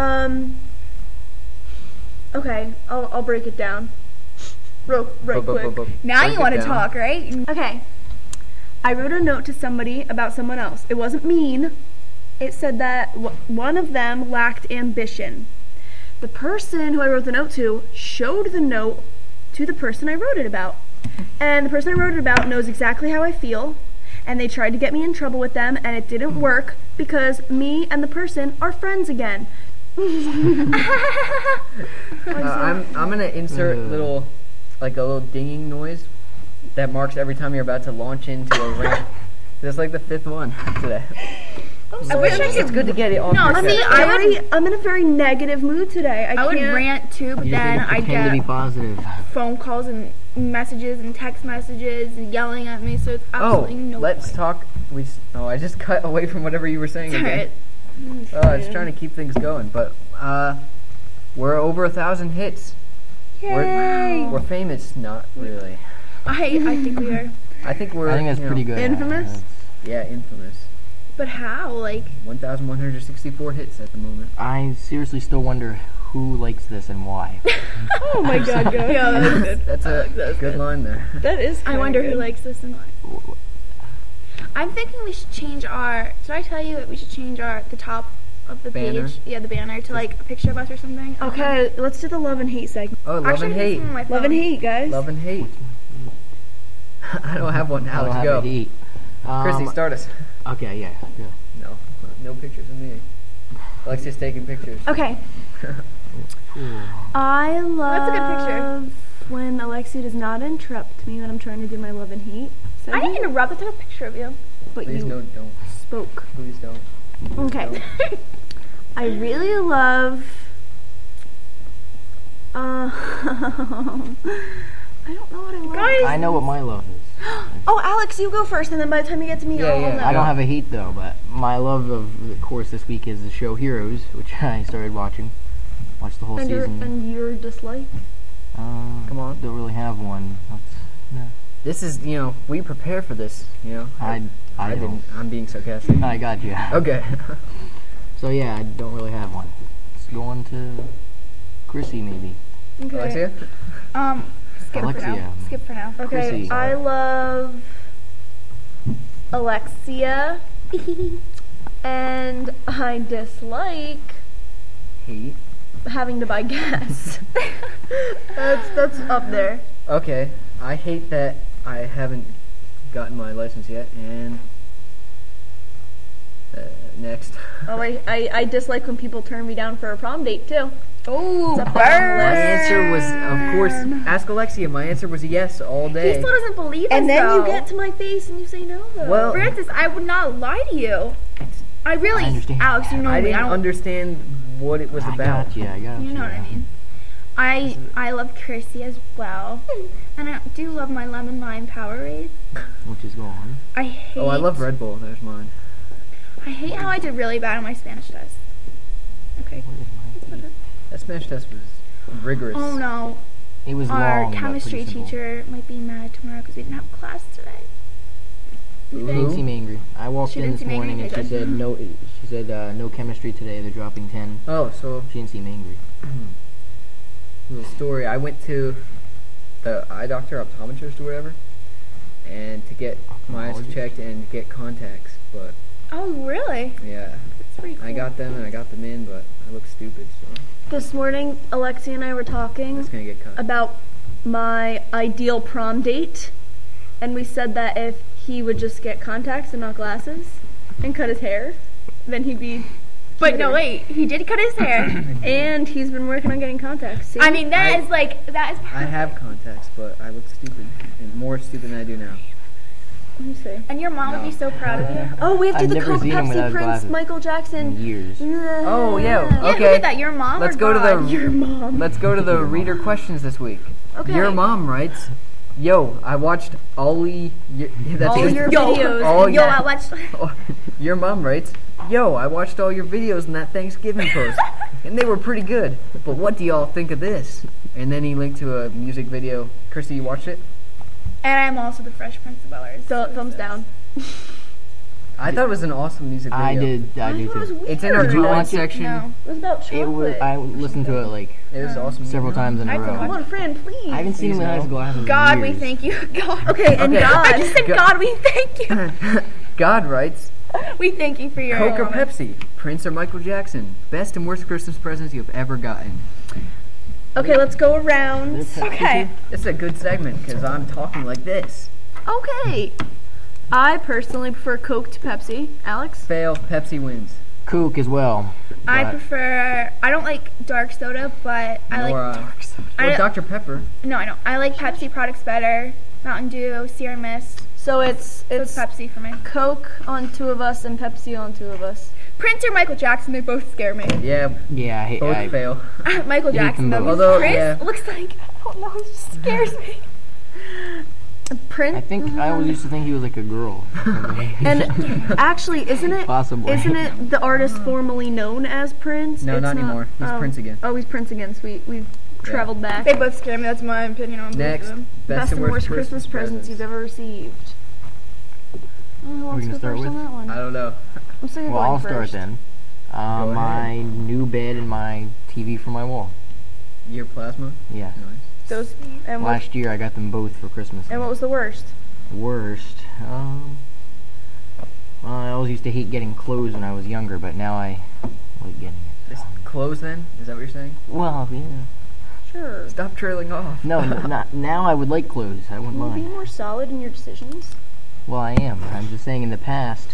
[SPEAKER 1] Okay, I'll break it down. Right quick.
[SPEAKER 3] Now
[SPEAKER 2] Break
[SPEAKER 3] you
[SPEAKER 2] it
[SPEAKER 3] want to
[SPEAKER 2] down.
[SPEAKER 3] talk, right?
[SPEAKER 1] Okay. I wrote a note to somebody about someone else. It wasn't mean. It said that one of them lacked ambition. The person who I wrote the note to showed the note to the person I wrote it about. And the person I wrote it about knows exactly how I feel. And they tried to get me in trouble with them, and it didn't work because me and the person are friends again.
[SPEAKER 2] I'm gonna insert a little dinging noise that marks every time you're about to launch into a rant. That's like the fifth one today.
[SPEAKER 3] I wish I
[SPEAKER 2] It's
[SPEAKER 3] could.
[SPEAKER 2] good to get it on.
[SPEAKER 3] No,
[SPEAKER 2] your
[SPEAKER 3] see,
[SPEAKER 2] chest.
[SPEAKER 1] I'm in a very negative mood today.
[SPEAKER 3] I would
[SPEAKER 1] can't.
[SPEAKER 3] rant too, but
[SPEAKER 6] You just
[SPEAKER 3] then
[SPEAKER 6] need to
[SPEAKER 3] I'd
[SPEAKER 6] pretend to be
[SPEAKER 3] get
[SPEAKER 6] positive.
[SPEAKER 3] phone calls and messages and text messages and yelling at me. So it's absolutely no
[SPEAKER 2] let's
[SPEAKER 3] point.
[SPEAKER 2] talk. I just cut away from whatever you were saying
[SPEAKER 3] It's
[SPEAKER 2] again.
[SPEAKER 3] alright.
[SPEAKER 2] I was trying to keep things going, but we're over 1,000 hits. We're famous, not really.
[SPEAKER 3] I think we are.
[SPEAKER 2] I think we're.
[SPEAKER 6] I think that's pretty good.
[SPEAKER 1] Infamous?
[SPEAKER 6] That's-
[SPEAKER 2] Yeah, infamous.
[SPEAKER 3] But how? Like,
[SPEAKER 2] 1,164 hits at the moment.
[SPEAKER 6] I seriously still wonder who likes this and why.
[SPEAKER 1] Oh my god, guys.
[SPEAKER 3] yeah, that was good.
[SPEAKER 2] That's a good line there.
[SPEAKER 1] That is.
[SPEAKER 3] I wonder who likes this and why. I'm thinking we should change our. Did I tell you that we should change the top of the
[SPEAKER 2] Banner?
[SPEAKER 3] page? Yeah, the banner to like a picture of us or something.
[SPEAKER 1] Okay, let's do the love and hate segment.
[SPEAKER 2] Oh, love
[SPEAKER 3] Actually,
[SPEAKER 2] and
[SPEAKER 3] I'm
[SPEAKER 2] hate.
[SPEAKER 3] using my
[SPEAKER 1] Love and
[SPEAKER 3] phone.
[SPEAKER 1] hate, guys.
[SPEAKER 2] Love and hate. I don't have one.
[SPEAKER 6] I don't
[SPEAKER 2] Alex,
[SPEAKER 6] have
[SPEAKER 2] go.
[SPEAKER 6] it to eat.
[SPEAKER 2] Chrissy, start us.
[SPEAKER 6] Okay, yeah. Go.
[SPEAKER 2] No pictures of me. Alexia's taking pictures.
[SPEAKER 1] Okay. I love
[SPEAKER 3] That's a good picture.
[SPEAKER 1] when Alexia does not interrupt me when I'm trying to do my love and hate.
[SPEAKER 3] I didn't interrupt. I took a picture of you.
[SPEAKER 1] But
[SPEAKER 2] Please,
[SPEAKER 1] you
[SPEAKER 2] no, don't.
[SPEAKER 1] spoke.
[SPEAKER 2] Please don't.
[SPEAKER 1] Okay. I really love. I don't know what I love.
[SPEAKER 3] Guys,
[SPEAKER 6] I know what my love is.
[SPEAKER 1] Oh, Alex, you go first, and then by the time you get to me,
[SPEAKER 2] Yeah,
[SPEAKER 1] I'll
[SPEAKER 2] yeah.
[SPEAKER 1] know.
[SPEAKER 6] I don't have a hate though, but my love of course this week is the show Heroes, which I started watching. Watched the whole
[SPEAKER 1] And
[SPEAKER 6] season.
[SPEAKER 1] your dislike?
[SPEAKER 2] Come on.
[SPEAKER 6] Don't really have one.
[SPEAKER 2] This is, we prepare for this,
[SPEAKER 6] I
[SPEAKER 2] I
[SPEAKER 6] don't.
[SPEAKER 2] didn't. I'm being sarcastic.
[SPEAKER 6] I got you.
[SPEAKER 2] Okay.
[SPEAKER 6] So yeah, I don't really have one. Let's go on to Chrissy maybe.
[SPEAKER 1] Okay.
[SPEAKER 2] Alexia?
[SPEAKER 3] skip for now.
[SPEAKER 6] Alexia.
[SPEAKER 3] Skip for now.
[SPEAKER 1] Okay,
[SPEAKER 6] Chrissy.
[SPEAKER 1] I love Alexia, and I dislike
[SPEAKER 2] Hate.
[SPEAKER 1] having to buy gas. that's up there.
[SPEAKER 2] Okay. I hate that I haven't gotten my license yet, and next.
[SPEAKER 1] Oh, I dislike when people turn me down for a prom date too.
[SPEAKER 3] Oh,
[SPEAKER 1] It's up
[SPEAKER 2] My
[SPEAKER 1] there.
[SPEAKER 2] answer was, of course, ask Alexia. My answer was yes all
[SPEAKER 3] he
[SPEAKER 2] day.
[SPEAKER 3] still doesn't believe us,
[SPEAKER 1] And then
[SPEAKER 3] though.
[SPEAKER 1] you get to my face and you say no though.
[SPEAKER 2] Well,
[SPEAKER 3] Francis, I would not lie to you. I really,
[SPEAKER 6] I understand.
[SPEAKER 3] Alex, you know
[SPEAKER 2] I
[SPEAKER 3] me.
[SPEAKER 2] didn't
[SPEAKER 3] I don't.
[SPEAKER 2] understand what it was
[SPEAKER 6] I
[SPEAKER 2] about.
[SPEAKER 6] got you. I got you.
[SPEAKER 3] You know what I mean. I love Chrissy as well, and I do love my lemon lime Powerade.
[SPEAKER 6] Which is gone.
[SPEAKER 3] I hate.
[SPEAKER 2] Oh, I love Red Bull. There's mine.
[SPEAKER 3] I hate how I did really bad on my Spanish test. Okay.
[SPEAKER 6] What is my hate?
[SPEAKER 2] That Spanish test was. rigorous.
[SPEAKER 3] Oh no,
[SPEAKER 6] It was
[SPEAKER 3] our
[SPEAKER 6] long, but
[SPEAKER 3] chemistry
[SPEAKER 6] pretty simple.
[SPEAKER 3] teacher might be mad tomorrow because we didn't have class today.
[SPEAKER 6] She didn't seem angry. I walked
[SPEAKER 3] She
[SPEAKER 6] in
[SPEAKER 3] didn't
[SPEAKER 6] this
[SPEAKER 3] seem angry?
[SPEAKER 6] morning and
[SPEAKER 3] Okay,
[SPEAKER 6] she
[SPEAKER 3] good.
[SPEAKER 6] said no. She said no chemistry today. They're dropping 10.
[SPEAKER 2] Oh, so
[SPEAKER 6] She didn't seem angry.
[SPEAKER 2] little story. I went to the eye doctor, optometrist, or whatever, and to get my eyes
[SPEAKER 6] Ophthalmologist.
[SPEAKER 2] checked and get contacts. But
[SPEAKER 3] Oh really?
[SPEAKER 2] yeah,
[SPEAKER 3] That's pretty cool.
[SPEAKER 2] I got them and I got them in, but I look stupid, so
[SPEAKER 1] This morning, Alexia and I were talking
[SPEAKER 2] that's gonna get cut.
[SPEAKER 1] about my ideal prom date, and we said that if he would just get contacts and not glasses and cut his hair, then he'd be.
[SPEAKER 3] But no,
[SPEAKER 1] cuter.
[SPEAKER 3] wait, he did cut his hair.
[SPEAKER 1] And he's been working on getting contacts. See?
[SPEAKER 3] I mean, that
[SPEAKER 2] I-
[SPEAKER 3] is
[SPEAKER 2] I
[SPEAKER 3] perfect.
[SPEAKER 2] have contacts, but I look stupid and more stupid than I do now.
[SPEAKER 1] Let me see.
[SPEAKER 3] And your mom would be so proud of you.
[SPEAKER 1] Oh, we have to
[SPEAKER 6] I've
[SPEAKER 1] do the
[SPEAKER 6] never
[SPEAKER 1] Coke,
[SPEAKER 6] seen him
[SPEAKER 1] Pepsi,
[SPEAKER 6] without
[SPEAKER 1] Prince,
[SPEAKER 6] glasses.
[SPEAKER 1] Michael
[SPEAKER 6] In
[SPEAKER 1] Jackson.
[SPEAKER 6] years.
[SPEAKER 2] Oh, yeah,
[SPEAKER 3] Yeah, who
[SPEAKER 2] okay.
[SPEAKER 3] did that? Your mom
[SPEAKER 2] Let's
[SPEAKER 3] or
[SPEAKER 2] go to the
[SPEAKER 3] God?
[SPEAKER 1] Your mom.
[SPEAKER 2] Let's go to the reader questions this week.
[SPEAKER 1] Okay.
[SPEAKER 2] Your mom writes, "Yo, I watched Ollie." That's
[SPEAKER 1] All
[SPEAKER 2] it.
[SPEAKER 1] your
[SPEAKER 3] Yo.
[SPEAKER 1] videos.
[SPEAKER 2] Oh,
[SPEAKER 3] Yo,
[SPEAKER 2] yeah.
[SPEAKER 3] I watched.
[SPEAKER 2] Oh, your mom writes, "Yo, I watched all your videos in that Thanksgiving post, and they were pretty good. But what do y'all think of this?" And then he linked to a music video. Christy, you watched it?
[SPEAKER 3] And I'm also the Fresh Prince of Bel-Air.
[SPEAKER 1] Thumbs down.
[SPEAKER 2] I thought it was an awesome music video.
[SPEAKER 6] I did
[SPEAKER 1] thought it was
[SPEAKER 6] too.
[SPEAKER 1] weird.
[SPEAKER 2] It's in our
[SPEAKER 6] Did you
[SPEAKER 2] comments
[SPEAKER 6] watch it?
[SPEAKER 2] section.
[SPEAKER 3] No.
[SPEAKER 1] It was about chocolate.
[SPEAKER 6] It was. I listened to it like
[SPEAKER 2] It was awesome.
[SPEAKER 6] several times in
[SPEAKER 3] I
[SPEAKER 6] a
[SPEAKER 3] have to
[SPEAKER 6] row.
[SPEAKER 1] Come on, Fran, please.
[SPEAKER 6] I haven't seen him without his glasses. in
[SPEAKER 3] God, we
[SPEAKER 6] years.
[SPEAKER 3] thank you. God.
[SPEAKER 1] Okay, and
[SPEAKER 2] Okay.
[SPEAKER 1] God.
[SPEAKER 3] I just said
[SPEAKER 2] Go-
[SPEAKER 3] God, we thank you.
[SPEAKER 2] God writes,
[SPEAKER 3] We thank you for your
[SPEAKER 2] Coke or
[SPEAKER 3] mom.
[SPEAKER 2] Pepsi, Prince or Michael Jackson, best and worst Christmas presents you've ever gotten.
[SPEAKER 1] Okay, let's go around.
[SPEAKER 3] Okay.
[SPEAKER 2] This is a good segment because I'm talking like this.
[SPEAKER 1] Okay. I personally prefer Coke to Pepsi. Alex?
[SPEAKER 2] Fail, Pepsi wins.
[SPEAKER 6] Coke as well.
[SPEAKER 3] I
[SPEAKER 6] but
[SPEAKER 3] prefer. I don't like dark soda, but I like.
[SPEAKER 2] Nor,
[SPEAKER 3] I
[SPEAKER 2] or
[SPEAKER 3] don't-
[SPEAKER 2] Dr. Pepper.
[SPEAKER 3] No, I don't. I like Pepsi products better. Mountain Dew, Sierra Mist.
[SPEAKER 1] So it's
[SPEAKER 3] So it's Pepsi for me.
[SPEAKER 1] Coke on two of us and Pepsi on two of us.
[SPEAKER 3] Prince or Michael Jackson, they both scare me.
[SPEAKER 2] Yeah,
[SPEAKER 6] yeah,
[SPEAKER 2] both
[SPEAKER 6] I
[SPEAKER 2] fail.
[SPEAKER 3] Michael
[SPEAKER 6] You hate
[SPEAKER 3] Jackson,
[SPEAKER 6] them
[SPEAKER 3] though.
[SPEAKER 6] both.
[SPEAKER 2] Although,
[SPEAKER 3] Prince
[SPEAKER 2] yeah.
[SPEAKER 3] looks like, I don't know, it just scares me.
[SPEAKER 1] Prince?
[SPEAKER 6] I think I always used to think he was like a girl.
[SPEAKER 1] And actually, isn't it?
[SPEAKER 6] Possibly.
[SPEAKER 1] Isn't it the artist formerly known as Prince?
[SPEAKER 2] No,
[SPEAKER 1] It's
[SPEAKER 2] not anymore. He's
[SPEAKER 1] oh.
[SPEAKER 2] Prince again.
[SPEAKER 1] Oh, he's Prince again. Sweet. We've traveled back.
[SPEAKER 3] They both scare me, that's my opinion on both
[SPEAKER 2] Next,
[SPEAKER 3] of them.
[SPEAKER 1] Best and worst Christmas presents you've ever received. Oh, who wants to
[SPEAKER 6] gonna
[SPEAKER 1] go
[SPEAKER 6] start
[SPEAKER 1] first
[SPEAKER 6] with?
[SPEAKER 1] on that one?
[SPEAKER 2] I don't know.
[SPEAKER 1] I'm still
[SPEAKER 6] Well,
[SPEAKER 1] going
[SPEAKER 6] I'll
[SPEAKER 1] first.
[SPEAKER 6] start then.
[SPEAKER 2] Go
[SPEAKER 6] My new bed and my TV for my wall.
[SPEAKER 2] Your plasma?
[SPEAKER 6] Yeah.
[SPEAKER 2] Nice.
[SPEAKER 1] Those and what,
[SPEAKER 6] Last year I got them both for Christmas.
[SPEAKER 1] and what was the worst?
[SPEAKER 6] Worst. Well, I always used to hate getting clothes when I was younger, but now I like getting it.
[SPEAKER 2] Just clothes then? Is that what you're saying?
[SPEAKER 6] Well, yeah.
[SPEAKER 1] Sure.
[SPEAKER 2] Stop trailing off.
[SPEAKER 6] No, not now. I would like clothes. I wouldn't
[SPEAKER 1] Can you be
[SPEAKER 6] mind.
[SPEAKER 1] more solid in your decisions?
[SPEAKER 6] Well, I am. I'm just saying in the past,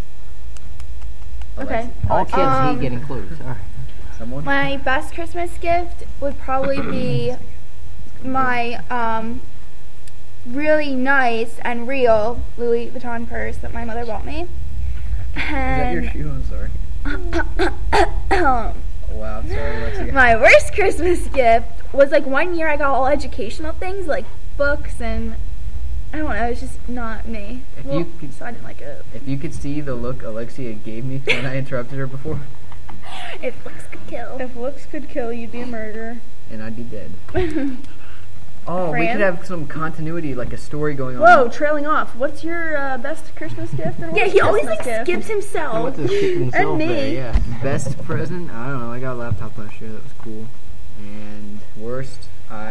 [SPEAKER 1] Okay.
[SPEAKER 6] all kids hate getting clothes. All right.
[SPEAKER 2] Someone?
[SPEAKER 3] My best Christmas gift would probably be my really nice and real Louis Vuitton purse that my mother bought me.
[SPEAKER 2] Is that your
[SPEAKER 3] And
[SPEAKER 2] shoe? I'm sorry. Oh, wow, I'm sorry, Alexia.
[SPEAKER 3] my worst Christmas gift was like one year I got all educational things like books and I don't know, it's just not me.
[SPEAKER 2] If
[SPEAKER 3] Well,
[SPEAKER 2] you could-
[SPEAKER 3] so I didn't like it.
[SPEAKER 2] If you could see the look Alexia gave me when I interrupted her before,
[SPEAKER 3] If looks could kill.
[SPEAKER 1] If looks could kill, you'd be a murderer.
[SPEAKER 2] and I'd be dead. Oh, we
[SPEAKER 3] Fran?
[SPEAKER 2] could have some continuity, like a story going on.
[SPEAKER 1] Whoa, trailing off. What's your best Christmas gift? And
[SPEAKER 3] Yeah,
[SPEAKER 1] worst
[SPEAKER 3] he always
[SPEAKER 1] Christmas
[SPEAKER 3] like
[SPEAKER 1] gift?
[SPEAKER 3] skips himself.
[SPEAKER 6] What's his skip himself
[SPEAKER 1] me.
[SPEAKER 6] there? Yeah.
[SPEAKER 2] Best present? I don't know. I got a laptop last year. That was cool. And worst,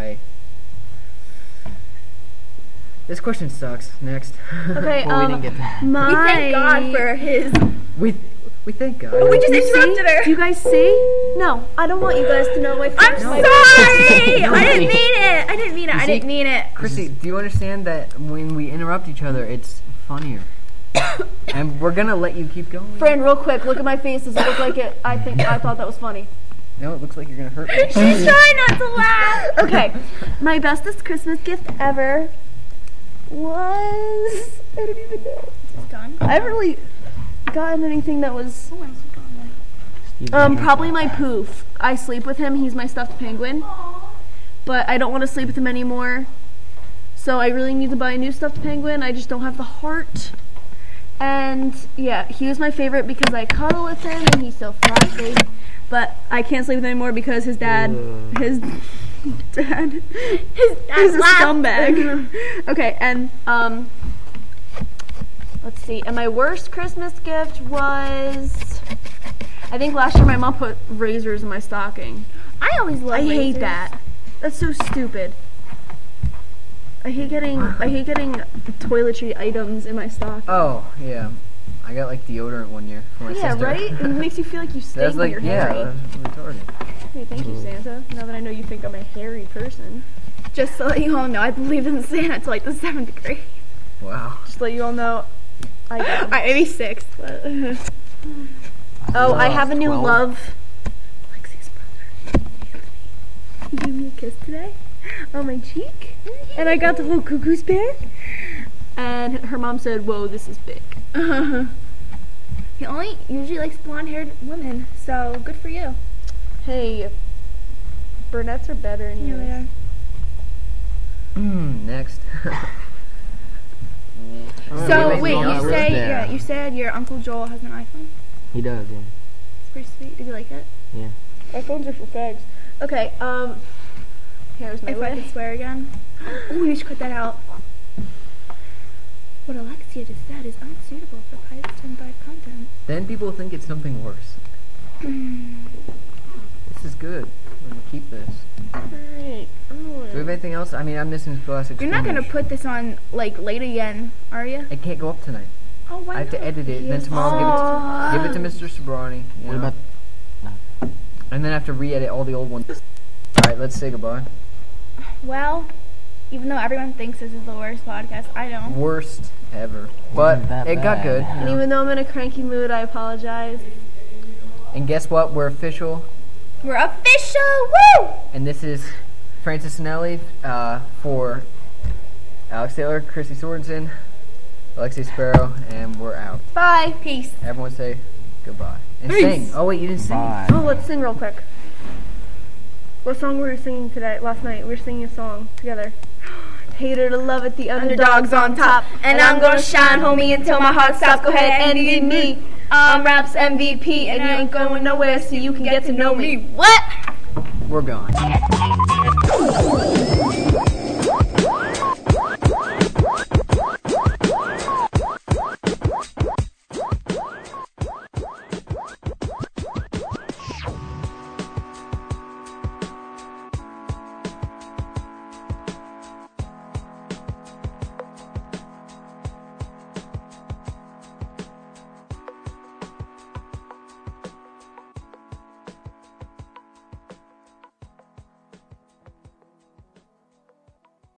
[SPEAKER 2] This question sucks. Next.
[SPEAKER 1] Okay,
[SPEAKER 6] Well, we didn't get that.
[SPEAKER 1] my...
[SPEAKER 3] We thank God for his.
[SPEAKER 2] we thank God.
[SPEAKER 3] We just
[SPEAKER 1] You see?
[SPEAKER 3] interrupted her.
[SPEAKER 1] Do you guys see? No, I don't want you guys to know my
[SPEAKER 3] I'm
[SPEAKER 1] face.
[SPEAKER 3] sorry.
[SPEAKER 6] No,
[SPEAKER 3] I didn't
[SPEAKER 6] wait.
[SPEAKER 3] mean it. I didn't mean it.
[SPEAKER 2] You
[SPEAKER 3] I
[SPEAKER 2] see?
[SPEAKER 3] didn't mean it.
[SPEAKER 2] Chrissy, do you understand that when we interrupt each other, it's funnier? And we're gonna let you keep going.
[SPEAKER 1] Friend, real quick, look at my face. Does it look like it? I thought that was funny.
[SPEAKER 2] No, it looks like you're gonna hurt me.
[SPEAKER 3] She's trying not to laugh.
[SPEAKER 1] Okay, my bestest Christmas gift ever was... I don't even know.
[SPEAKER 3] It's done.
[SPEAKER 1] I haven't really gotten anything that was...
[SPEAKER 6] Steve
[SPEAKER 1] probably
[SPEAKER 6] Jobs.
[SPEAKER 1] my poof. I sleep with him. He's my stuffed penguin. But I don't want to sleep with him anymore. So I really need to buy a new stuffed penguin. I just don't have the heart. And yeah, he was my favorite because I cuddle with him and he's so fluffy. but I can't sleep with him anymore because his dad is a scumbag. Okay, and let's see. And my worst Christmas gift was, I think last year my mom put razors in my stocking.
[SPEAKER 3] I always love
[SPEAKER 1] I hate
[SPEAKER 3] razors.
[SPEAKER 1] that. That's so stupid. I hate getting toiletry items in my stocking.
[SPEAKER 2] Oh, yeah. I got like deodorant one year for my
[SPEAKER 1] Yeah,
[SPEAKER 2] sister.
[SPEAKER 1] right? It makes you feel like you stink
[SPEAKER 2] That's
[SPEAKER 1] when
[SPEAKER 2] like,
[SPEAKER 1] you're
[SPEAKER 2] yeah,
[SPEAKER 1] hairy.
[SPEAKER 2] that's retarded.
[SPEAKER 1] Hey, thank you, Santa. Now that I know you think I'm a hairy person.
[SPEAKER 3] Just to let you all know, I believed in Santa until like the 7th grade.
[SPEAKER 2] Wow.
[SPEAKER 1] Just to let you all know, I do.
[SPEAKER 3] Alright, maybe 6th. But
[SPEAKER 1] Oh, I have a new
[SPEAKER 6] 12.
[SPEAKER 1] love. Lexi's brother. He gave me a kiss today on my cheek. And I got the whole cuckoo's bear. And her mom said, whoa, this is big.
[SPEAKER 3] he only usually likes blonde-haired women, so good for you.
[SPEAKER 1] Hey, brunettes are better anyways.
[SPEAKER 2] Next.
[SPEAKER 3] So
[SPEAKER 2] we
[SPEAKER 3] wait,
[SPEAKER 2] make
[SPEAKER 3] you
[SPEAKER 2] notes.
[SPEAKER 3] say
[SPEAKER 6] there.
[SPEAKER 3] you said your Uncle Joel has an iPhone?
[SPEAKER 6] He does, yeah.
[SPEAKER 3] It's pretty sweet. Did you like it?
[SPEAKER 1] iPhones are for fags. Okay, here's my
[SPEAKER 3] If I
[SPEAKER 1] way.
[SPEAKER 3] could swear again. Oh, you should cut that out. What Alexia just said is unsuitable for Pious 10 content.
[SPEAKER 2] Then people think it's something worse. This is good. We're gonna keep this.
[SPEAKER 1] Alright.
[SPEAKER 2] Do we have anything else? I mean, I'm missing Scholastic
[SPEAKER 3] You're not gonna
[SPEAKER 2] Scrimmage.
[SPEAKER 3] put this on like late again, are you?
[SPEAKER 2] It can't go up tonight.
[SPEAKER 3] Oh, why
[SPEAKER 2] I have to
[SPEAKER 3] not?
[SPEAKER 2] edit it. Then tomorrow give it to Mr. Sobrani.
[SPEAKER 6] What about
[SPEAKER 2] And then I have to re-edit all the old ones. All right, let's say goodbye.
[SPEAKER 3] Well, even though everyone thinks this is the worst podcast, I don't.
[SPEAKER 2] Worst ever, but
[SPEAKER 6] that
[SPEAKER 2] it got
[SPEAKER 6] bad.
[SPEAKER 2] good. you
[SPEAKER 1] And
[SPEAKER 2] know.
[SPEAKER 1] even though I'm in a cranky mood, I apologize.
[SPEAKER 2] And guess what? We're official.
[SPEAKER 3] We're official! Woo!
[SPEAKER 2] And this is Francis Anelli for Alex Taylor, Chrissy Sorensen, Alexi Sparrow, and we're out.
[SPEAKER 1] Bye.
[SPEAKER 3] Peace.
[SPEAKER 2] Everyone say goodbye. And
[SPEAKER 1] Peace.
[SPEAKER 2] sing. Oh wait, you didn't sing.
[SPEAKER 6] Bye.
[SPEAKER 1] Oh, let's sing real quick. What song were we singing today? Last night we were singing a song together. Hater to love it, the underdog's on top.
[SPEAKER 3] And I'm gonna shine, homie, until my heart stops. Go ahead and need me. I'm Raps MVP, and you ain't going nowhere, so you can get to know me. What?
[SPEAKER 2] We're gone.